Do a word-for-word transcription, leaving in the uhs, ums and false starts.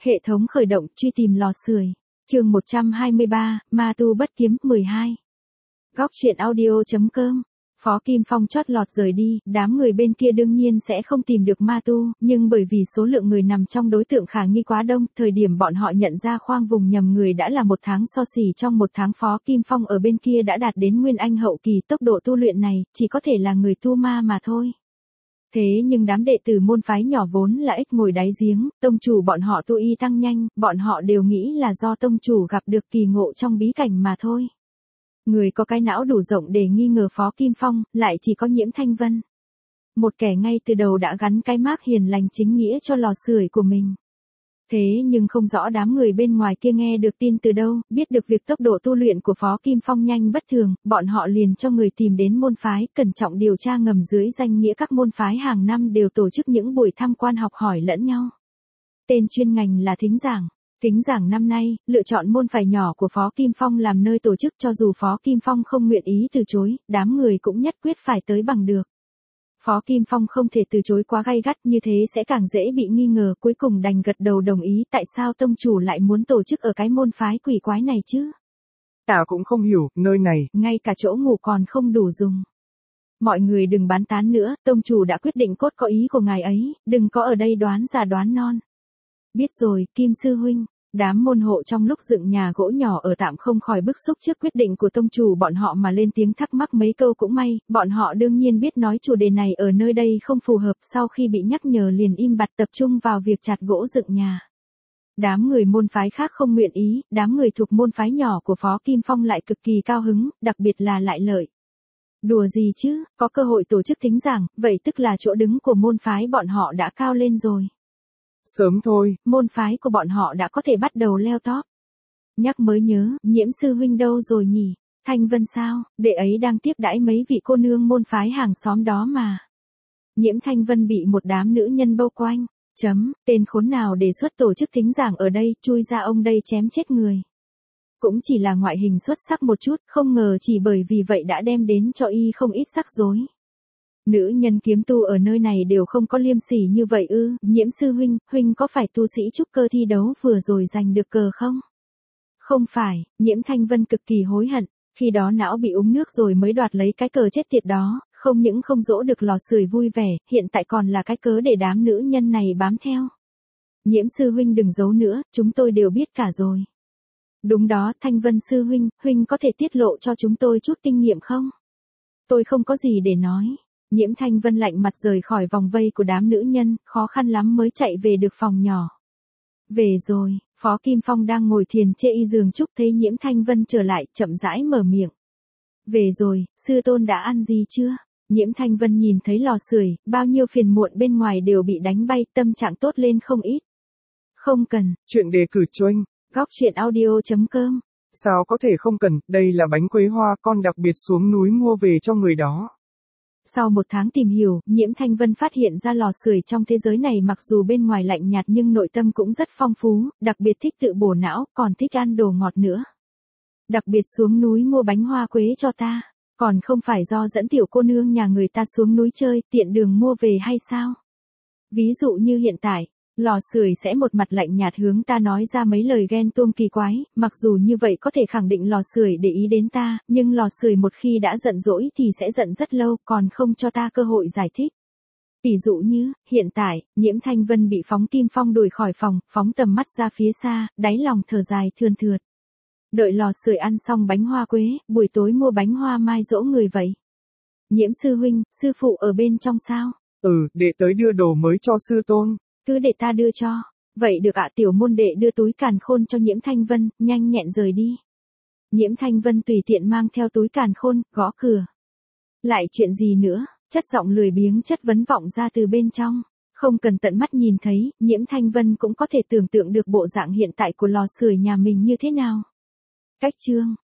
Hệ thống khởi động, truy tìm lò sưởi. Chương một trăm hai mươi ba, Ma tu bất kiếm, mười hai. Góc truyện audio.com. Phó Kim Phong chót lọt rời đi, đám người bên kia đương nhiên sẽ không tìm được ma tu, nhưng bởi vì số lượng người nằm trong đối tượng khả nghi quá đông, thời điểm bọn họ nhận ra khoang vùng nhầm người đã là một tháng so xỉ trong một tháng Phó Kim Phong ở bên kia đã đạt đến Nguyên Anh hậu kỳ, tốc độ tu luyện này, chỉ có thể là người tu ma mà thôi. Thế nhưng đám đệ tử môn phái nhỏ vốn là ếch ngồi đáy giếng, tông chủ bọn họ tu y tăng nhanh, bọn họ đều nghĩ là do tông chủ gặp được kỳ ngộ trong bí cảnh mà thôi. Người có cái não đủ rộng để nghi ngờ Phó Kim Phong, lại chỉ có Nhiễm Thanh Vân. Một kẻ ngay từ đầu đã gắn cái mác hiền lành chính nghĩa cho lò sưởi của mình. Thế nhưng không rõ đám người bên ngoài kia nghe được tin từ đâu, biết được việc tốc độ tu luyện của Phó Kim Phong nhanh bất thường, bọn họ liền cho người tìm đến môn phái, cẩn trọng điều tra ngầm dưới danh nghĩa các môn phái hàng năm đều tổ chức những buổi tham quan học hỏi lẫn nhau. Tên chuyên ngành là thính giảng. Thính giảng năm nay, lựa chọn môn phái nhỏ của Phó Kim Phong làm nơi tổ chức cho dù Phó Kim Phong không nguyện ý từ chối, đám người cũng nhất quyết phải tới bằng được. Phó Kim Phong không thể từ chối quá gay gắt như thế sẽ càng dễ bị nghi ngờ, cuối cùng đành gật đầu đồng ý tại sao tông chủ lại muốn tổ chức ở cái môn phái quỷ quái này chứ. Ta cũng không hiểu, nơi này, ngay cả chỗ ngủ còn không đủ dùng. Mọi người đừng bán tán nữa, tông chủ đã quyết định cốt có ý của ngài ấy, đừng có ở đây đoán già đoán non. Biết rồi, Kim sư huynh. Đám môn hộ trong lúc dựng nhà gỗ nhỏ ở tạm không khỏi bức xúc trước quyết định của tông chủ bọn họ mà lên tiếng thắc mắc mấy câu cũng may, bọn họ đương nhiên biết nói chủ đề này ở nơi đây không phù hợp, sau khi bị nhắc nhở liền im bặt tập trung vào việc chặt gỗ dựng nhà. Đám người môn phái khác không nguyện ý, đám người thuộc môn phái nhỏ của Phó Kim Phong lại cực kỳ cao hứng, đặc biệt là Lại Lợi. Đùa gì chứ, có cơ hội tổ chức thính giảng, vậy tức là chỗ đứng của môn phái bọn họ đã cao lên rồi. Sớm thôi, môn phái của bọn họ đã có thể bắt đầu leo top. Nhắc mới nhớ, Nhiễm sư huynh đâu rồi nhỉ? Thanh Vân sao, đệ ấy đang tiếp đãi mấy vị cô nương môn phái hàng xóm đó mà. Nhiễm Thanh Vân bị một đám nữ nhân bao quanh, chấm, tên khốn nào đề xuất tổ chức thính giảng ở đây, chui ra ông đây chém chết người. Cũng chỉ là ngoại hình xuất sắc một chút, không ngờ chỉ bởi vì vậy đã đem đến cho y không ít rắc rối. Nữ nhân kiếm tu ở nơi này đều không có liêm sỉ như vậy ư, Nhiễm sư huynh, huynh có phải tu sĩ trúc cơ thi đấu vừa rồi giành được cờ không? Không phải, Nhiễm Thanh Vân cực kỳ hối hận, khi đó não bị uống nước rồi mới đoạt lấy cái cờ chết tiệt đó, không những không dỗ được lò sưởi vui vẻ, hiện tại còn là cái cớ để đám nữ nhân này bám theo. Nhiễm sư huynh đừng giấu nữa, chúng tôi đều biết cả rồi. Đúng đó, Thanh Vân sư huynh, huynh có thể tiết lộ cho chúng tôi chút kinh nghiệm không? Tôi không có gì để nói. Nhiễm Thanh Vân lạnh mặt rời khỏi vòng vây của đám nữ nhân, khó khăn lắm mới chạy về được phòng nhỏ. Về rồi, Phó Kim Phong đang ngồi thiền chê y giường trúc thấy Nhiễm Thanh Vân trở lại, chậm rãi mở miệng. Về rồi, sư tôn đã ăn gì chưa? Nhiễm Thanh Vân nhìn thấy lò sưởi, bao nhiêu phiền muộn bên ngoài đều bị đánh bay, tâm trạng tốt lên không ít. Không cần. Chuyện đề cử cho anh. Góc truyện audio.com. Sao có thể không cần, đây là bánh quế hoa con đặc biệt xuống núi mua về cho người đó. Sau một tháng tìm hiểu, Nhiễm Thanh Vân phát hiện ra lò sưởi trong thế giới này mặc dù bên ngoài lạnh nhạt nhưng nội tâm cũng rất phong phú, đặc biệt thích tự bổ não, còn thích ăn đồ ngọt nữa. Đặc biệt xuống núi mua bánh hoa quế cho ta, còn không phải do dẫn tiểu cô nương nhà người ta xuống núi chơi, tiện đường mua về hay sao? Ví dụ như hiện tại, lò sưởi sẽ một mặt lạnh nhạt hướng ta nói ra mấy lời ghen tuông kỳ quái, mặc dù như vậy có thể khẳng định lò sưởi để ý đến ta, nhưng lò sưởi một khi đã giận dỗi thì sẽ giận rất lâu, còn không cho ta cơ hội giải thích. Tỷ dụ như, hiện tại, Nhiễm Thanh Vân bị Phóng Kim Phong đuổi khỏi phòng, phóng tầm mắt ra phía xa, đáy lòng thở dài thườn thượt. Đợi lò sưởi ăn xong bánh hoa quế, buổi tối mua bánh hoa mai dỗ người vậy. Nhiễm sư huynh, sư phụ ở bên trong sao? Ừ, để tới đưa đồ mới cho sư tôn. Cứ để ta đưa cho. Vậy được ạ, tiểu môn đệ đưa túi càn khôn cho Nhiễm Thanh Vân, nhanh nhẹn rời đi. Nhiễm Thanh Vân tùy tiện mang theo túi càn khôn, gõ cửa. Lại chuyện gì nữa, chất giọng lười biếng chất vấn vọng ra từ bên trong. Không cần tận mắt nhìn thấy, Nhiễm Thanh Vân cũng có thể tưởng tượng được bộ dạng hiện tại của lò sưởi nhà mình như thế nào. Cách chương,